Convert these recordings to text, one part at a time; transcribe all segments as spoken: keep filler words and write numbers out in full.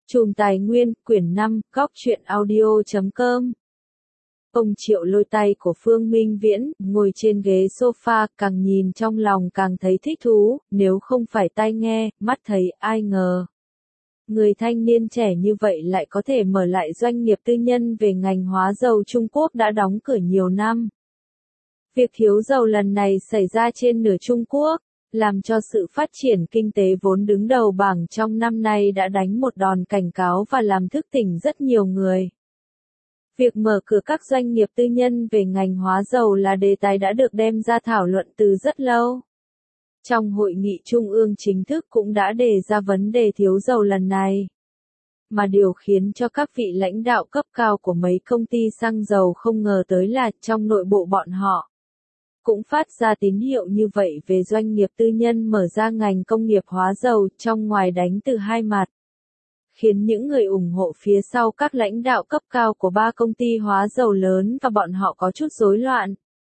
Chùm Tài Nguyên, quyển năm, góc truyện audio chấm com. Ông Triệu lôi tay của Phương Minh Viễn, ngồi trên ghế sofa, càng nhìn trong lòng càng thấy thích thú, nếu không phải tai nghe, mắt thấy, ai ngờ. Người thanh niên trẻ như vậy lại có thể mở lại doanh nghiệp tư nhân về ngành hóa dầu Trung Quốc đã đóng cửa nhiều năm. Việc thiếu dầu lần này xảy ra trên nửa Trung Quốc, làm cho sự phát triển kinh tế vốn đứng đầu bảng trong năm nay đã đánh một đòn cảnh cáo và làm thức tỉnh rất nhiều người. Việc mở cửa các doanh nghiệp tư nhân về ngành hóa dầu là đề tài đã được đem ra thảo luận từ rất lâu. Trong hội nghị trung ương chính thức cũng đã đề ra vấn đề thiếu dầu lần này. Mà điều khiến cho các vị lãnh đạo cấp cao của mấy công ty xăng dầu không ngờ tới là trong nội bộ bọn họ cũng phát ra tín hiệu như vậy về doanh nghiệp tư nhân mở ra ngành công nghiệp hóa dầu trong ngoài đánh từ hai mặt. Khiến những người ủng hộ phía sau các lãnh đạo cấp cao của ba công ty hóa dầu lớn và bọn họ có chút rối loạn.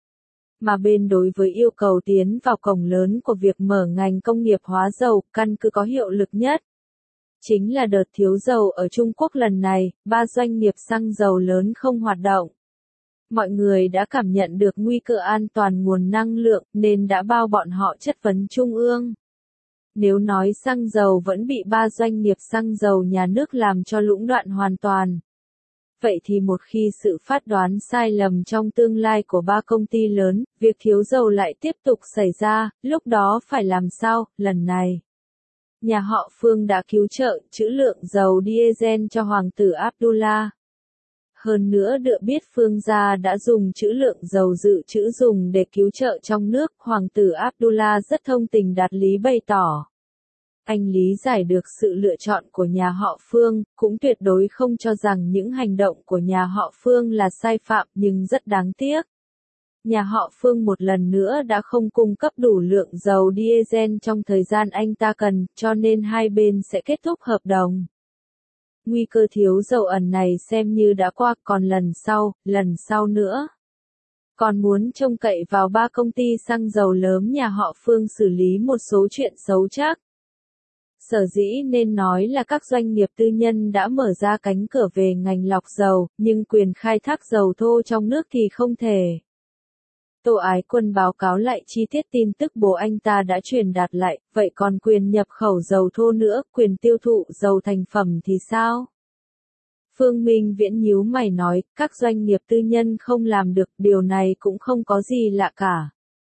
Mà bên đối với yêu cầu tiến vào cổng lớn của việc mở ngành công nghiệp hóa dầu, căn cứ có hiệu lực nhất. Chính là đợt thiếu dầu ở Trung Quốc lần này, ba doanh nghiệp xăng dầu lớn không hoạt động. Mọi người đã cảm nhận được nguy cơ an toàn nguồn năng lượng nên đã bao bọn họ chất vấn Trung ương. Nếu nói xăng dầu vẫn bị ba doanh nghiệp xăng dầu nhà nước làm cho lũng đoạn hoàn toàn. Vậy thì một khi sự phát đoán sai lầm trong tương lai của ba công ty lớn, việc thiếu dầu lại tiếp tục xảy ra, lúc đó phải làm sao, lần này. Nhà họ Phương đã cứu trợ trữ lượng dầu diesel cho Hoàng tử Abdullah. Hơn nữa được biết Phương gia đã dùng trữ lượng dầu dự trữ dùng để cứu trợ trong nước, Hoàng tử Abdullah rất thông tình đạt lý bày tỏ. Anh lý giải được sự lựa chọn của nhà họ Phương, cũng tuyệt đối không cho rằng những hành động của nhà họ Phương là sai phạm nhưng rất đáng tiếc. Nhà họ Phương một lần nữa đã không cung cấp đủ lượng dầu diesel trong thời gian anh ta cần, cho nên hai bên sẽ kết thúc hợp đồng. Nguy cơ thiếu dầu ẩn này xem như đã qua, còn lần sau, lần sau nữa. Còn muốn trông cậy vào ba công ty xăng dầu lớn nhà họ Phương xử lý một số chuyện xấu chắc. Sở dĩ nên nói là các doanh nghiệp tư nhân đã mở ra cánh cửa về ngành lọc dầu, nhưng quyền khai thác dầu thô trong nước thì không thể. Tô Ái Quân báo cáo lại chi tiết tin tức bố anh ta đã truyền đạt lại, vậy còn quyền nhập khẩu dầu thô nữa, quyền tiêu thụ dầu thành phẩm thì sao? Phương Minh Viễn nhíu mày nói, các doanh nghiệp tư nhân không làm được, điều này cũng không có gì lạ cả.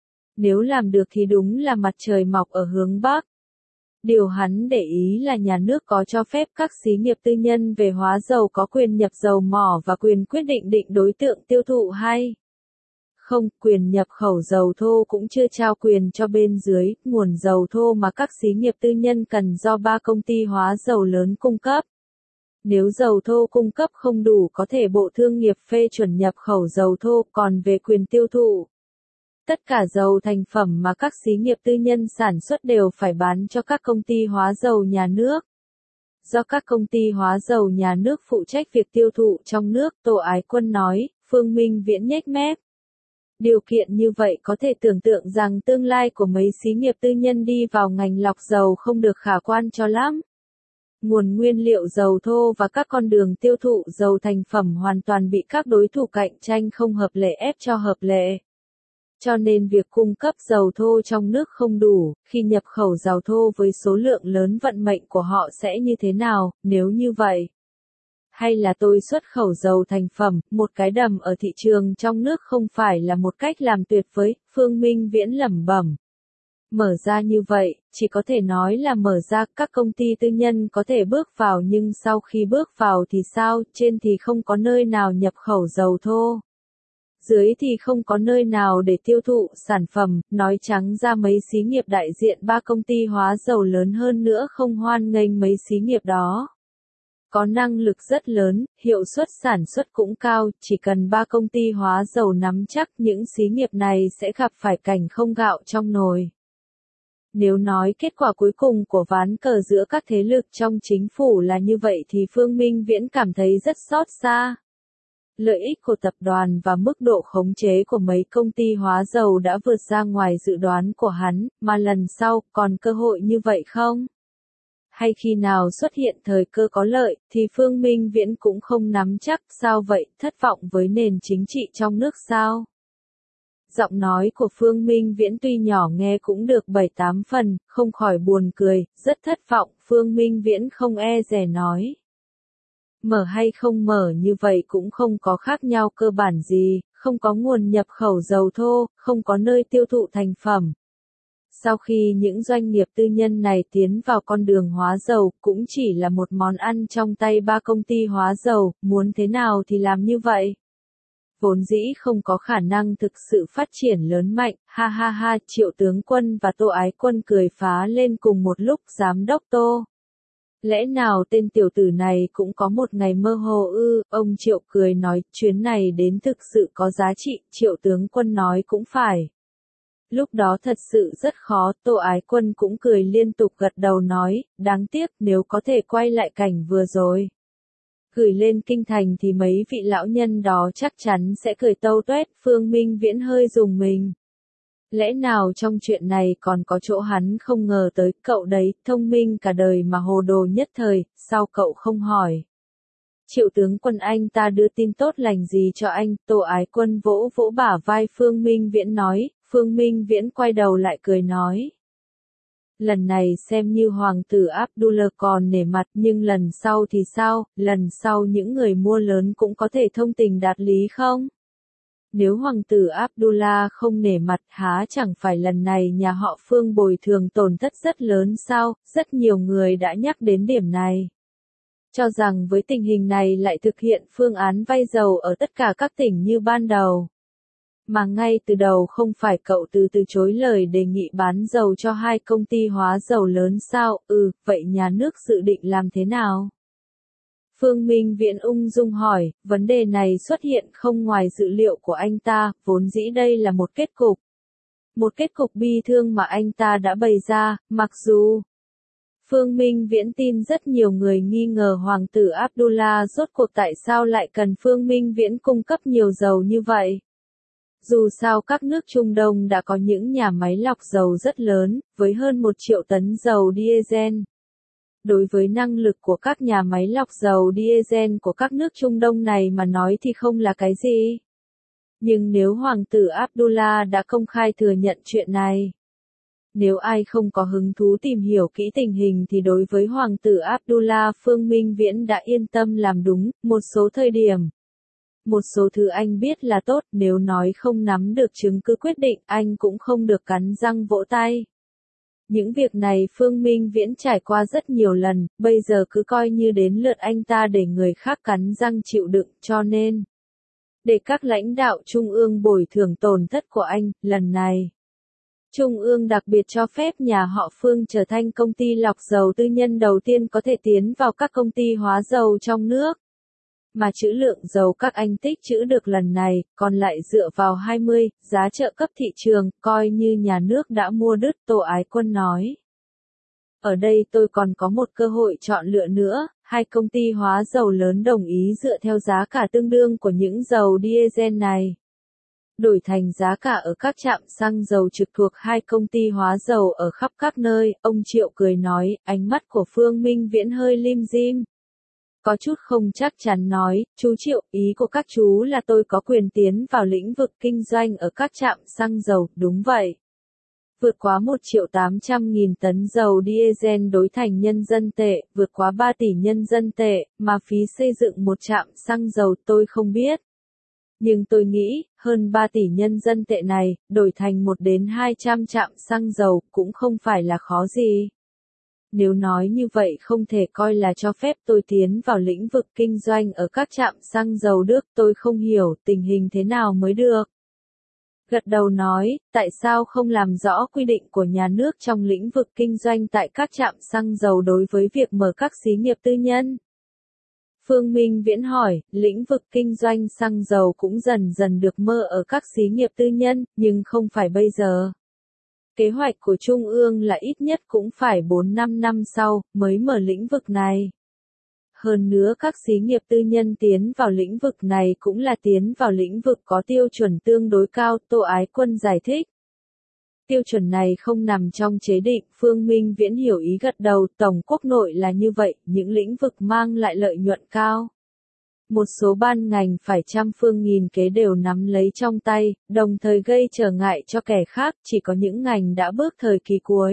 Nếu làm được thì đúng là mặt trời mọc ở hướng Bắc. Điều hắn để ý là nhà nước có cho phép các xí nghiệp tư nhân về hóa dầu có quyền nhập dầu mỏ và quyền quyết định định đối tượng tiêu thụ hay không, quyền nhập khẩu dầu thô cũng chưa trao quyền cho bên dưới, nguồn dầu thô mà các xí nghiệp tư nhân cần do ba công ty hóa dầu lớn cung cấp. Nếu dầu thô cung cấp không đủ có thể Bộ Thương nghiệp phê chuẩn nhập khẩu dầu thô, còn về quyền tiêu thụ. Tất cả dầu thành phẩm mà các xí nghiệp tư nhân sản xuất đều phải bán cho các công ty hóa dầu nhà nước. Do các công ty hóa dầu nhà nước phụ trách việc tiêu thụ trong nước, Tô Ái Quân nói, Phương Minh Viễn nhếch mép. Điều kiện như vậy có thể tưởng tượng rằng tương lai của mấy xí nghiệp tư nhân đi vào ngành lọc dầu không được khả quan cho lắm. Nguồn nguyên liệu dầu thô và các con đường tiêu thụ dầu thành phẩm hoàn toàn bị các đối thủ cạnh tranh không hợp lệ ép cho hợp lệ. Cho nên việc cung cấp dầu thô trong nước không đủ, khi nhập khẩu dầu thô với số lượng lớn vận mệnh của họ sẽ như thế nào, nếu như vậy? Hay là tôi xuất khẩu dầu thành phẩm, một cái đầm ở thị trường trong nước không phải là một cách làm tuyệt vời, Phương Minh Viễn lẩm bẩm. Mở ra như vậy, chỉ có thể nói là mở ra, các công ty tư nhân có thể bước vào nhưng sau khi bước vào thì sao, trên thì không có nơi nào nhập khẩu dầu thô. Dưới thì không có nơi nào để tiêu thụ sản phẩm, nói trắng ra mấy xí nghiệp đại diện ba công ty hóa dầu lớn hơn nữa không hoan nghênh mấy xí nghiệp đó. Có năng lực rất lớn, hiệu suất sản xuất cũng cao, chỉ cần ba công ty hóa dầu nắm chắc những xí nghiệp này sẽ gặp phải cảnh không gạo trong nồi. Nếu nói kết quả cuối cùng của ván cờ giữa các thế lực trong chính phủ là như vậy thì Phương Minh Viễn cảm thấy rất xót xa. Lợi ích của tập đoàn và mức độ khống chế của mấy công ty hóa dầu đã vượt ra ngoài dự đoán của hắn, mà lần sau còn cơ hội như vậy không? hay khi nào xuất hiện thời cơ có lợi, thì Phương Minh Viễn cũng không nắm chắc. Sao vậy, thất vọng với nền chính trị trong nước sao? Giọng nói của Phương Minh Viễn tuy nhỏ nghe cũng được bảy tám phần, không khỏi buồn cười, rất thất vọng. Phương Minh Viễn không e dè nói. Mở hay không mở như vậy cũng không có khác nhau cơ bản gì, không có nguồn nhập khẩu dầu thô, không có nơi tiêu thụ thành phẩm. Sau khi những doanh nghiệp tư nhân này tiến vào con đường hóa dầu, cũng chỉ là một món ăn trong tay ba công ty hóa dầu, muốn thế nào thì làm như vậy. Vốn dĩ không có khả năng thực sự phát triển lớn mạnh, ha ha ha, Triệu Tướng Quân và Tô Ái Quân cười phá lên cùng một lúc. Giám đốc Tô, lẽ nào tên tiểu tử này cũng có một ngày mơ hồ ư? Ông Triệu cười nói, chuyến này đến thực sự có giá trị. Triệu Tướng Quân nói cũng phải. Lúc đó thật sự rất khó. Tô Ái Quân cũng cười liên tục gật đầu nói, đáng tiếc nếu có thể quay lại cảnh vừa rồi. Gửi lên kinh thành thì mấy vị lão nhân đó chắc chắn sẽ cười tâu tuét. Phương Minh Viễn hơi rùng mình. Lẽ nào trong chuyện này còn có chỗ hắn không ngờ tới? Cậu đấy, thông minh cả đời mà hồ đồ nhất thời, sao cậu không hỏi? Triệu Tướng Quân, anh ta đưa tin tốt lành gì cho anh? Tô Ái Quân vỗ vỗ bả vai Phương Minh Viễn nói. Phương Minh Viễn quay đầu lại cười nói. Lần này xem như hoàng tử Abdullah còn nể mặt, nhưng lần sau thì sao? Lần sau những người mua lớn cũng có thể thông tình đạt lý không? Nếu hoàng tử Abdullah không nể mặt, há chẳng phải lần này nhà họ Phương bồi thường tổn thất rất lớn sao? Rất nhiều người đã nhắc đến điểm này. Cho rằng với tình hình này lại thực hiện phương án vay dầu ở tất cả các tỉnh như ban đầu. Mà ngay từ đầu không phải cậu từ từ chối lời đề nghị bán dầu cho hai công ty hóa dầu lớn sao? Ừ, vậy nhà nước dự định làm thế nào? Phương Minh Viễn ung dung hỏi, vấn đề này xuất hiện không ngoài dự liệu của anh ta, vốn dĩ đây là một kết cục. Một kết cục bi thương mà anh ta đã bày ra, mặc dù Phương Minh Viễn tin rất nhiều người nghi ngờ hoàng tử Abdullah rốt cuộc tại sao lại cần Phương Minh Viễn cung cấp nhiều dầu như vậy. Dù sao các nước Trung Đông đã có những nhà máy lọc dầu rất lớn, với hơn một triệu tấn dầu diesel. Đối với năng lực của các nhà máy lọc dầu diesel của các nước Trung Đông này mà nói thì không là cái gì. Nhưng nếu hoàng tử Abdullah đã công khai thừa nhận chuyện này, nếu ai không có hứng thú tìm hiểu kỹ tình hình thì đối với hoàng tử Abdullah, Phương Minh Viễn đã yên tâm làm đúng. Một số thời điểm, một số thứ anh biết là tốt, nếu nói không nắm được chứng cứ quyết định, anh cũng không được cắn răng vỗ tay. Những việc này Phương Minh Viễn trải qua rất nhiều lần, bây giờ cứ coi như đến lượt anh ta để người khác cắn răng chịu đựng, cho nên để các lãnh đạo Trung ương bồi thường tổn thất của anh, lần này Trung ương đặc biệt cho phép nhà họ Phương trở thành công ty lọc dầu tư nhân đầu tiên có thể tiến vào các công ty hóa dầu trong nước. Mà trữ lượng dầu các anh tích trữ được lần này, còn lại dựa vào hai mươi, giá trợ cấp thị trường, coi như nhà nước đã mua đứt. Tô Ái Quân nói. Ở đây tôi còn có một cơ hội chọn lựa nữa, hai công ty hóa dầu lớn đồng ý dựa theo giá cả tương đương của những dầu diesel này. Đổi thành giá cả ở các trạm xăng dầu trực thuộc hai công ty hóa dầu ở khắp các nơi. Ông Triệu cười nói, ánh mắt của Phương Minh Viễn hơi lim dim. Có chút không chắc chắn nói, chú Triệu, ý của các chú là tôi có quyền tiến vào lĩnh vực kinh doanh ở các trạm xăng dầu, đúng vậy. Vượt quá một triệu tám trăm nghìn tấn dầu diesel đối thành nhân dân tệ, vượt quá ba tỷ nhân dân tệ, mà phí xây dựng một trạm xăng dầu tôi không biết. Nhưng tôi nghĩ, hơn ba tỷ nhân dân tệ này, đổi thành một đến hai trăm trạm xăng dầu, cũng không phải là khó gì. Nếu nói như vậy không thể coi là cho phép tôi tiến vào lĩnh vực kinh doanh ở các trạm xăng dầu được, tôi không hiểu tình hình thế nào mới được. Gật đầu nói, tại sao không làm rõ quy định của nhà nước trong lĩnh vực kinh doanh tại các trạm xăng dầu đối với việc mở các xí nghiệp tư nhân? Phương Minh Viễn hỏi, lĩnh vực kinh doanh xăng dầu cũng dần dần được mơ ở các xí nghiệp tư nhân, nhưng không phải bây giờ. Kế hoạch của Trung ương là ít nhất cũng phải bốn năm năm sau, mới mở lĩnh vực này. Hơn nữa các xí nghiệp tư nhân tiến vào lĩnh vực này cũng là tiến vào lĩnh vực có tiêu chuẩn tương đối cao, Tô Ái Quân giải thích. Tiêu chuẩn này không nằm trong chế định, Phương Minh Viễn hiểu ý gật đầu, tổng quốc nội là như vậy, những lĩnh vực mang lại lợi nhuận cao. Một số ban ngành phải trăm phương nghìn kế đều nắm lấy trong tay, đồng thời gây trở ngại cho kẻ khác, chỉ có những ngành đã bước thời kỳ cuối.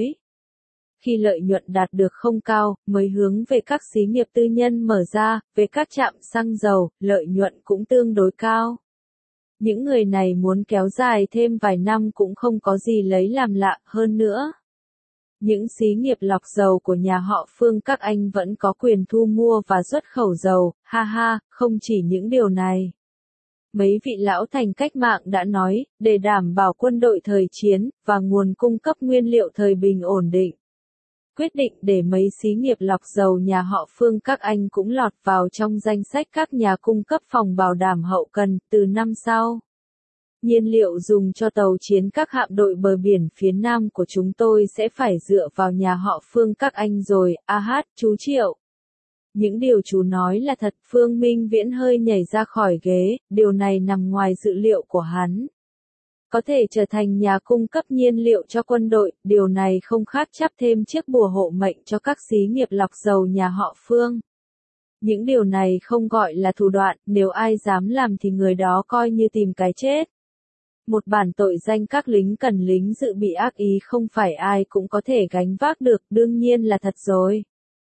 Khi lợi nhuận đạt được không cao, mới hướng về các xí nghiệp tư nhân mở ra, về các trạm xăng dầu, lợi nhuận cũng tương đối cao. Những người này muốn kéo dài thêm vài năm cũng không có gì lấy làm lạ hơn nữa. Những xí nghiệp lọc dầu của nhà họ Phương các anh vẫn có quyền thu mua và xuất khẩu dầu, ha ha, không chỉ những điều này. Mấy vị lão thành cách mạng đã nói, để đảm bảo quân đội thời chiến, và nguồn cung cấp nguyên liệu thời bình ổn định. Quyết định để mấy xí nghiệp lọc dầu nhà họ Phương các anh cũng lọt vào trong danh sách các nhà cung cấp phòng bảo đảm hậu cần, từ năm sau. Nhiên liệu dùng cho tàu chiến các hạm đội bờ biển phía Nam của chúng tôi sẽ phải dựa vào nhà họ Phương các anh rồi, a hát, chú Triệu. Những điều chú nói là thật, Phương Minh Viễn hơi nhảy ra khỏi ghế, điều này nằm ngoài dự liệu của hắn. Có thể trở thành nhà cung cấp nhiên liệu cho quân đội, điều này không khác chắp thêm chiếc bùa hộ mệnh cho các xí nghiệp lọc dầu nhà họ Phương. Những điều này không gọi là thủ đoạn, nếu ai dám làm thì người đó coi như tìm cái chết. Một bản tội danh các lính cần lính dự bị ác ý không phải ai cũng có thể gánh vác được, đương nhiên là thật rồi.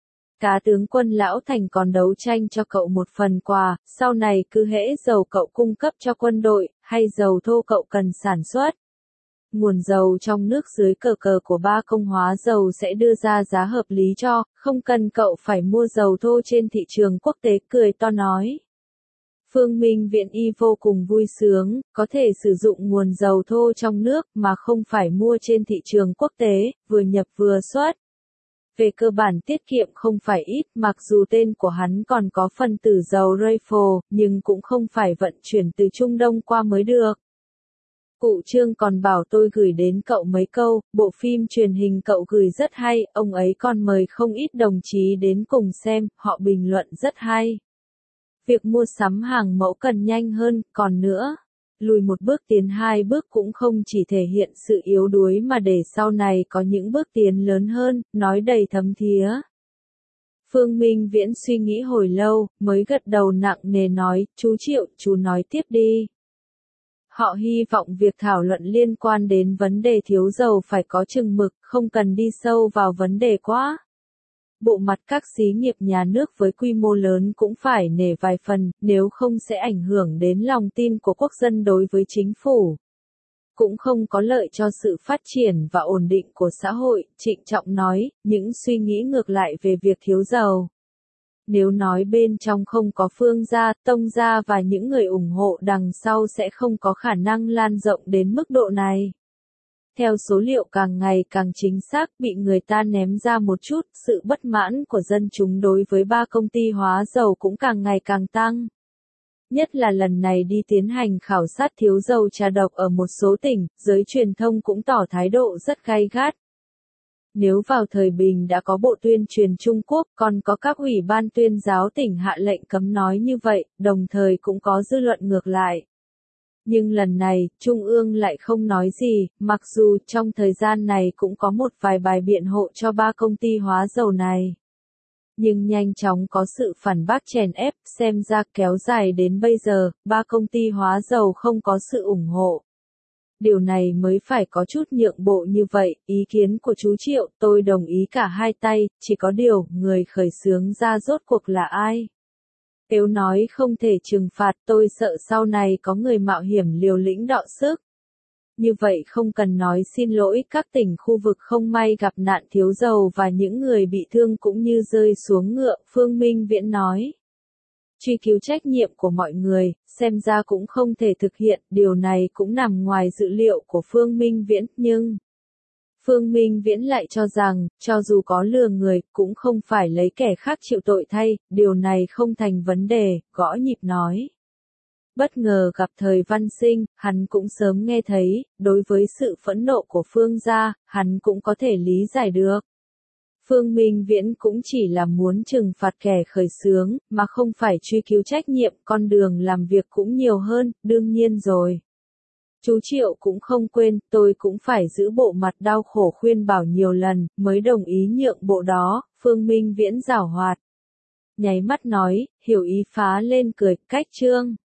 Cá tướng quân Lão Thành còn đấu tranh cho cậu một phần quà, sau này cứ hễ dầu cậu cung cấp cho quân đội, hay dầu thô cậu cần sản xuất. Nguồn dầu trong nước dưới cờ cờ của ba công hóa dầu sẽ đưa ra giá hợp lý cho, không cần cậu phải mua dầu thô trên thị trường quốc tế, cười to nói. Phương Minh Viễn y vô cùng vui sướng, có thể sử dụng nguồn dầu thô trong nước mà không phải mua trên thị trường quốc tế, vừa nhập vừa xuất. Về cơ bản tiết kiệm không phải ít, mặc dù tên của hắn còn có phần tử dầu Rayfo, nhưng cũng không phải vận chuyển từ Trung Đông qua mới được. Cụ Trương còn bảo tôi gửi đến cậu mấy câu, bộ phim truyền hình cậu gửi rất hay, ông ấy còn mời không ít đồng chí đến cùng xem, họ bình luận rất hay. Việc mua sắm hàng mẫu cần nhanh hơn, còn nữa, lùi một bước tiến hai bước cũng không chỉ thể hiện sự yếu đuối mà để sau này có những bước tiến lớn hơn, nói đầy thấm thía. Phương Minh Viễn suy nghĩ hồi lâu, mới gật đầu nặng nề nói, chú Triệu, chú nói tiếp đi. Họ hy vọng việc thảo luận liên quan đến vấn đề thiếu dầu phải có chừng mực, không cần đi sâu vào vấn đề quá. Bộ mặt các xí nghiệp nhà nước với quy mô lớn cũng phải nể vài phần, nếu không sẽ ảnh hưởng đến lòng tin của quốc dân đối với chính phủ. Cũng không có lợi cho sự phát triển và ổn định của xã hội, Trịnh Trọng nói, những suy nghĩ ngược lại về việc thiếu dầu. Nếu nói bên trong không có Phương gia, Tông gia và những người ủng hộ đằng sau sẽ không có khả năng lan rộng đến mức độ này. Theo số liệu càng ngày càng chính xác, bị người ta ném ra một chút, sự bất mãn của dân chúng đối với ba công ty hóa dầu cũng càng ngày càng tăng. Nhất là lần này đi tiến hành khảo sát thiếu dầu trà độc ở một số tỉnh, giới truyền thông cũng tỏ thái độ rất gay gắt. Nếu vào thời bình đã có Bộ Tuyên truyền Trung Quốc, còn có các ủy ban tuyên giáo tỉnh hạ lệnh cấm nói như vậy, đồng thời cũng có dư luận ngược lại. Nhưng lần này, Trung ương lại không nói gì, mặc dù trong thời gian này cũng có một vài bài biện hộ cho ba công ty hóa dầu này. Nhưng nhanh chóng có sự phản bác chèn ép, xem ra kéo dài đến bây giờ, ba công ty hóa dầu không có sự ủng hộ. Điều này mới phải có chút nhượng bộ như vậy, ý kiến của chú Triệu, tôi đồng ý cả hai tay, chỉ có điều, người khởi xướng ra rốt cuộc là ai? Nếu nói không thể trừng phạt, tôi sợ sau này có người mạo hiểm liều lĩnh đọ sức. Như vậy không cần nói xin lỗi, các tỉnh khu vực không may gặp nạn thiếu dầu và những người bị thương cũng như rơi xuống ngựa, Phương Minh Viễn nói. Truy cứu trách nhiệm của mọi người, xem ra cũng không thể thực hiện, điều này cũng nằm ngoài dự liệu của Phương Minh Viễn, nhưng... Phương Minh Viễn lại cho rằng, cho dù có lừa người, cũng không phải lấy kẻ khác chịu tội thay, điều này không thành vấn đề, gõ nhịp nói. Bất ngờ gặp thời văn sinh, hắn cũng sớm nghe thấy, đối với sự phẫn nộ của Phương gia, hắn cũng có thể lý giải được. Phương Minh Viễn cũng chỉ là muốn trừng phạt kẻ khởi xướng, mà không phải truy cứu trách nhiệm, con đường làm việc cũng nhiều hơn, đương nhiên rồi. Chú Triệu cũng không quên, tôi cũng phải giữ bộ mặt đau khổ khuyên bảo nhiều lần, mới đồng ý nhượng bộ đó, Phương Minh Viễn giảo hoạt. Nháy mắt nói, hiểu ý phá lên cười, cách Trương.